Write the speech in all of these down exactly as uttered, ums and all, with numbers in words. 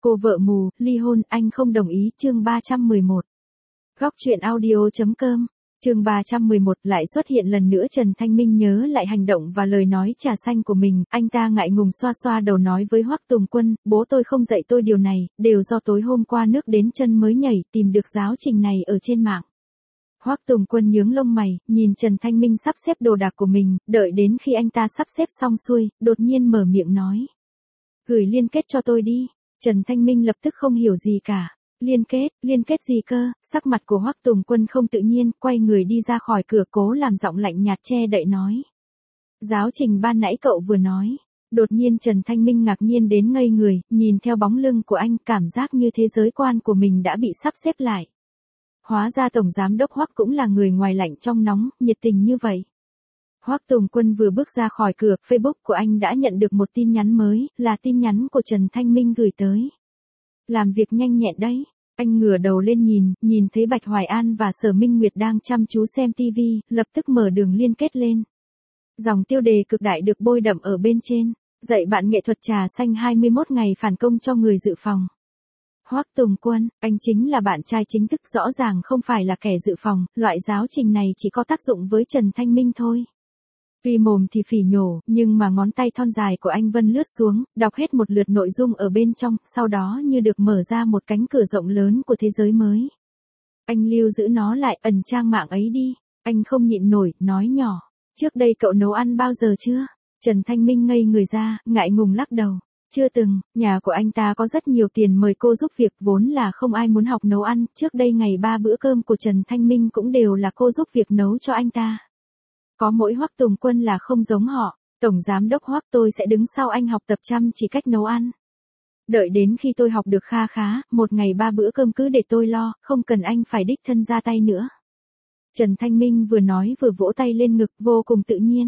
Cô vợ mù, ly hôn, anh không đồng ý, chương ba trăm mười một. Góc truyện audio.com, chương ba trăm mười một lại xuất hiện lần nữa Trần Thanh Minh nhớ lại hành động và lời nói trà xanh của mình, anh ta ngại ngùng xoa xoa đầu nói với Hoắc Tùng Quân, bố tôi không dạy tôi điều này, đều do tối hôm qua nước đến chân mới nhảy, tìm được giáo trình này ở trên mạng. Hoắc Tùng Quân nhướng lông mày, nhìn Trần Thanh Minh sắp xếp đồ đạc của mình, đợi đến khi anh ta sắp xếp xong xuôi, đột nhiên mở miệng nói. Gửi liên kết cho tôi đi. Trần Thanh Minh lập tức không hiểu gì cả. Liên kết, liên kết gì cơ? Sắc mặt của Hoắc Tùng Quân không tự nhiên, quay người đi ra khỏi cửa cố làm giọng lạnh nhạt che đậy nói. Giáo trình ban nãy cậu vừa nói. Đột nhiên Trần Thanh Minh ngạc nhiên đến ngây người, nhìn theo bóng lưng của anh, cảm giác như thế giới quan của mình đã bị sắp xếp lại. Hóa ra Tổng Giám Đốc Hoắc cũng là người ngoài lạnh trong nóng, nhiệt tình như vậy. Hoắc Tùng Quân vừa bước ra khỏi cửa, Facebook của anh đã nhận được một tin nhắn mới, là tin nhắn của Trần Thanh Minh gửi tới. Làm việc nhanh nhẹn đấy. Anh ngửa đầu lên nhìn, nhìn thấy Bạch Hoài An và Sở Minh Nguyệt đang chăm chú xem ti vi, lập tức mở đường liên kết lên. Dòng tiêu đề cực đại được bôi đậm ở bên trên. Dạy bạn nghệ thuật trà xanh hai mươi mốt ngày phản công cho người dự phòng. Hoắc Tùng Quân, anh chính là bạn trai chính thức, rõ ràng không phải là kẻ dự phòng, loại giáo trình này chỉ có tác dụng với Trần Thanh Minh thôi. Tuy mồm thì phỉ nhổ, nhưng mà ngón tay thon dài của anh Vân lướt xuống, đọc hết một lượt nội dung ở bên trong, sau đó như được mở ra một cánh cửa rộng lớn của thế giới mới. Anh lưu giữ nó lại, ẩn trang mạng ấy đi. Anh không nhịn nổi, nói nhỏ. Trước đây cậu nấu ăn bao giờ chưa? Trần Thanh Minh ngây người ra, ngại ngùng lắc đầu. Chưa từng, nhà của anh ta có rất nhiều tiền mời cô giúp việc, vốn là không ai muốn học nấu ăn, trước đây ngày ba bữa cơm của Trần Thanh Minh cũng đều là cô giúp việc nấu cho anh ta. Có mỗi Hoắc Tùng Quân là không giống họ, Tổng Giám Đốc Hoắc, tôi sẽ đứng sau anh học tập chăm chỉ cách nấu ăn. Đợi đến khi tôi học được kha khá, một ngày ba bữa cơm cứ để tôi lo, không cần anh phải đích thân ra tay nữa. Trần Thanh Minh vừa nói vừa vỗ tay lên ngực, vô cùng tự nhiên.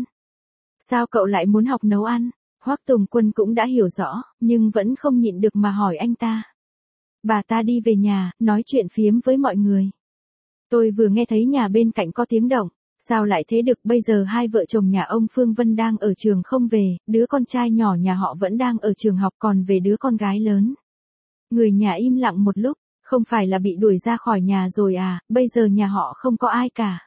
Sao cậu lại muốn học nấu ăn? Hoắc Tùng Quân cũng đã hiểu rõ, nhưng vẫn không nhịn được mà hỏi anh ta. Bà ta đi về nhà, nói chuyện phiếm với mọi người. Tôi vừa nghe thấy nhà bên cạnh có tiếng động. Sao lại thế được, bây giờ hai vợ chồng nhà ông Phương Vân đang ở trường không về, đứa con trai nhỏ nhà họ vẫn đang ở trường học, còn về đứa con gái lớn. Người nhà im lặng một lúc, không phải là bị đuổi ra khỏi nhà rồi à, bây giờ nhà họ không có ai cả.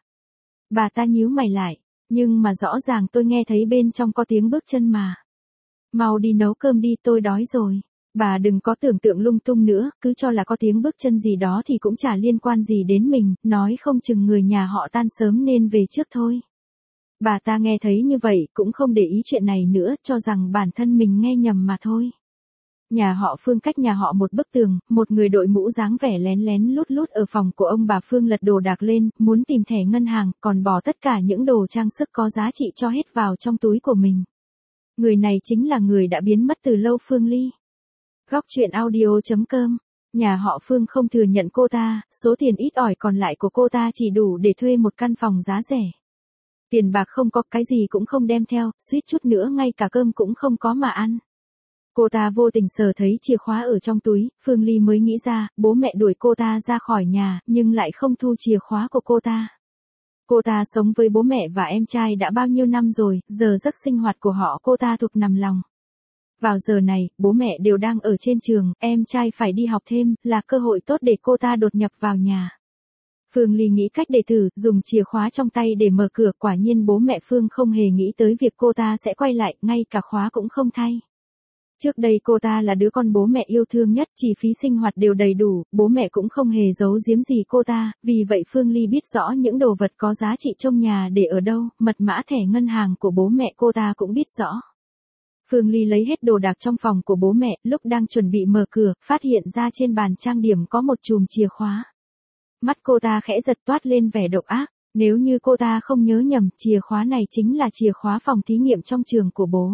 Bà ta nhíu mày lại, nhưng mà rõ ràng tôi nghe thấy bên trong có tiếng bước chân mà. Mau đi nấu cơm đi, tôi đói rồi. Bà đừng có tưởng tượng lung tung nữa, cứ cho là có tiếng bước chân gì đó thì cũng chả liên quan gì đến mình, nói không chừng người nhà họ tan sớm nên về trước thôi. Bà ta nghe thấy như vậy cũng không để ý chuyện này nữa, cho rằng bản thân mình nghe nhầm mà thôi. Nhà họ Phương cách nhà họ một bức tường, một người đội mũ dáng vẻ lén lén lút lút ở phòng của ông bà Phương lật đồ đạc lên, muốn tìm thẻ ngân hàng, còn bỏ tất cả những đồ trang sức có giá trị cho hết vào trong túi của mình. Người này chính là người đã biến mất từ lâu, Phương Ly. Góc truyện audio.com, nhà họ Phương không thừa nhận cô ta, số tiền ít ỏi còn lại của cô ta chỉ đủ để thuê một căn phòng giá rẻ. Tiền bạc không có, cái gì cũng không đem theo, suýt chút nữa ngay cả cơm cũng không có mà ăn. Cô ta vô tình sờ thấy chìa khóa ở trong túi, Phương Ly mới nghĩ ra, bố mẹ đuổi cô ta ra khỏi nhà, nhưng lại không thu chìa khóa của cô ta. Cô ta sống với bố mẹ và em trai đã bao nhiêu năm rồi, giờ giấc sinh hoạt của họ cô ta thuộc nằm lòng. Vào giờ này, bố mẹ đều đang ở trên trường, em trai phải đi học thêm, là cơ hội tốt để cô ta đột nhập vào nhà. Phương Ly nghĩ cách để thử, dùng chìa khóa trong tay để mở cửa, quả nhiên bố mẹ Phương không hề nghĩ tới việc cô ta sẽ quay lại, ngay cả khóa cũng không thay. Trước đây cô ta là đứa con bố mẹ yêu thương nhất, chi phí sinh hoạt đều đầy đủ, bố mẹ cũng không hề giấu giếm gì cô ta, vì vậy Phương Ly biết rõ những đồ vật có giá trị trong nhà để ở đâu, mật mã thẻ ngân hàng của bố mẹ cô ta cũng biết rõ. Phương Ly lấy hết đồ đạc trong phòng của bố mẹ, lúc đang chuẩn bị mở cửa, phát hiện ra trên bàn trang điểm có một chùm chìa khóa. Mắt cô ta khẽ giật, toát lên vẻ độc ác, nếu như cô ta không nhớ nhầm, chìa khóa này chính là chìa khóa phòng thí nghiệm trong trường của bố.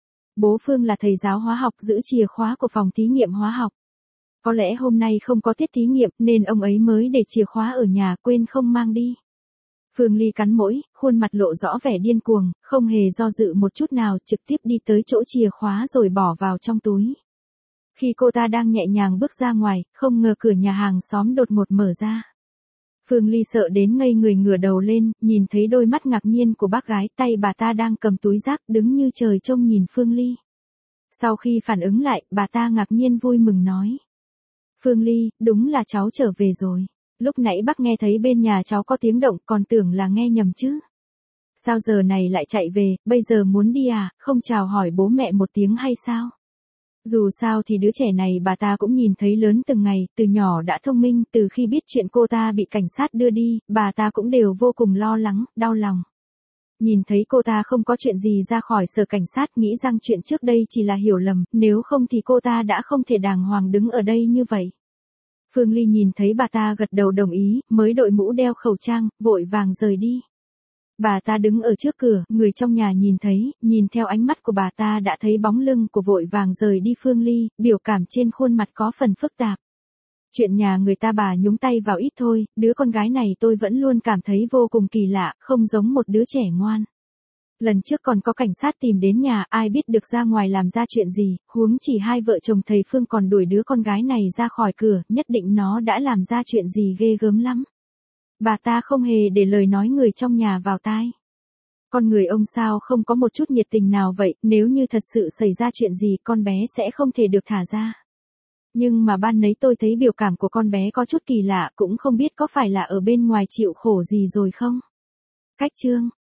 Bố Phương là thầy giáo hóa học, giữ chìa khóa của phòng thí nghiệm hóa học. Có lẽ hôm nay không có tiết thí nghiệm nên ông ấy mới để chìa khóa ở nhà, quên không mang đi. Phương Ly cắn mũi, khuôn mặt lộ rõ vẻ điên cuồng, không hề do dự một chút nào, trực tiếp đi tới chỗ chìa khóa rồi bỏ vào trong túi. Khi cô ta đang nhẹ nhàng bước ra ngoài, không ngờ cửa nhà hàng xóm đột ngột mở ra. Phương Ly sợ đến ngây người, ngửa đầu lên, nhìn thấy đôi mắt ngạc nhiên của bác gái, tay bà ta đang cầm túi rác, đứng như trời trông nhìn Phương Ly. Sau khi phản ứng lại, bà ta ngạc nhiên vui mừng nói. Phương Ly, đúng là cháu trở về rồi. Lúc nãy bác nghe thấy bên nhà cháu có tiếng động, còn tưởng là nghe nhầm chứ. Sao giờ này lại chạy về, bây giờ muốn đi à, không chào hỏi bố mẹ một tiếng hay sao? Dù sao thì đứa trẻ này bà ta cũng nhìn thấy lớn từng ngày, từ nhỏ đã thông minh, từ khi biết chuyện cô ta bị cảnh sát đưa đi, bà ta cũng đều vô cùng lo lắng, đau lòng. Nhìn thấy cô ta không có chuyện gì ra khỏi sở cảnh sát, nghĩ rằng chuyện trước đây chỉ là hiểu lầm, nếu không thì cô ta đã không thể đàng hoàng đứng ở đây như vậy. Phương Ly nhìn thấy bà ta gật đầu đồng ý, mới đội mũ đeo khẩu trang, vội vàng rời đi. Bà ta đứng ở trước cửa, người trong nhà nhìn thấy, nhìn theo ánh mắt của bà ta đã thấy bóng lưng của vội vàng rời đi Phương Ly, biểu cảm trên khuôn mặt có phần phức tạp. Chuyện nhà người ta bà nhúng tay vào ít thôi, đứa con gái này tôi vẫn luôn cảm thấy vô cùng kỳ lạ, không giống một đứa trẻ ngoan. Lần trước còn có cảnh sát tìm đến nhà, ai biết được ra ngoài làm ra chuyện gì, huống chỉ hai vợ chồng thầy Phương còn đuổi đứa con gái này ra khỏi cửa, nhất định nó đã làm ra chuyện gì ghê gớm lắm. Bà ta không hề để lời nói người trong nhà vào tai. Con người ông sao không có một chút nhiệt tình nào vậy, nếu như thật sự xảy ra chuyện gì con bé sẽ không thể được thả ra. Nhưng mà ban nấy tôi thấy biểu cảm của con bé có chút kỳ lạ, cũng không biết có phải là ở bên ngoài chịu khổ gì rồi không. Cách chương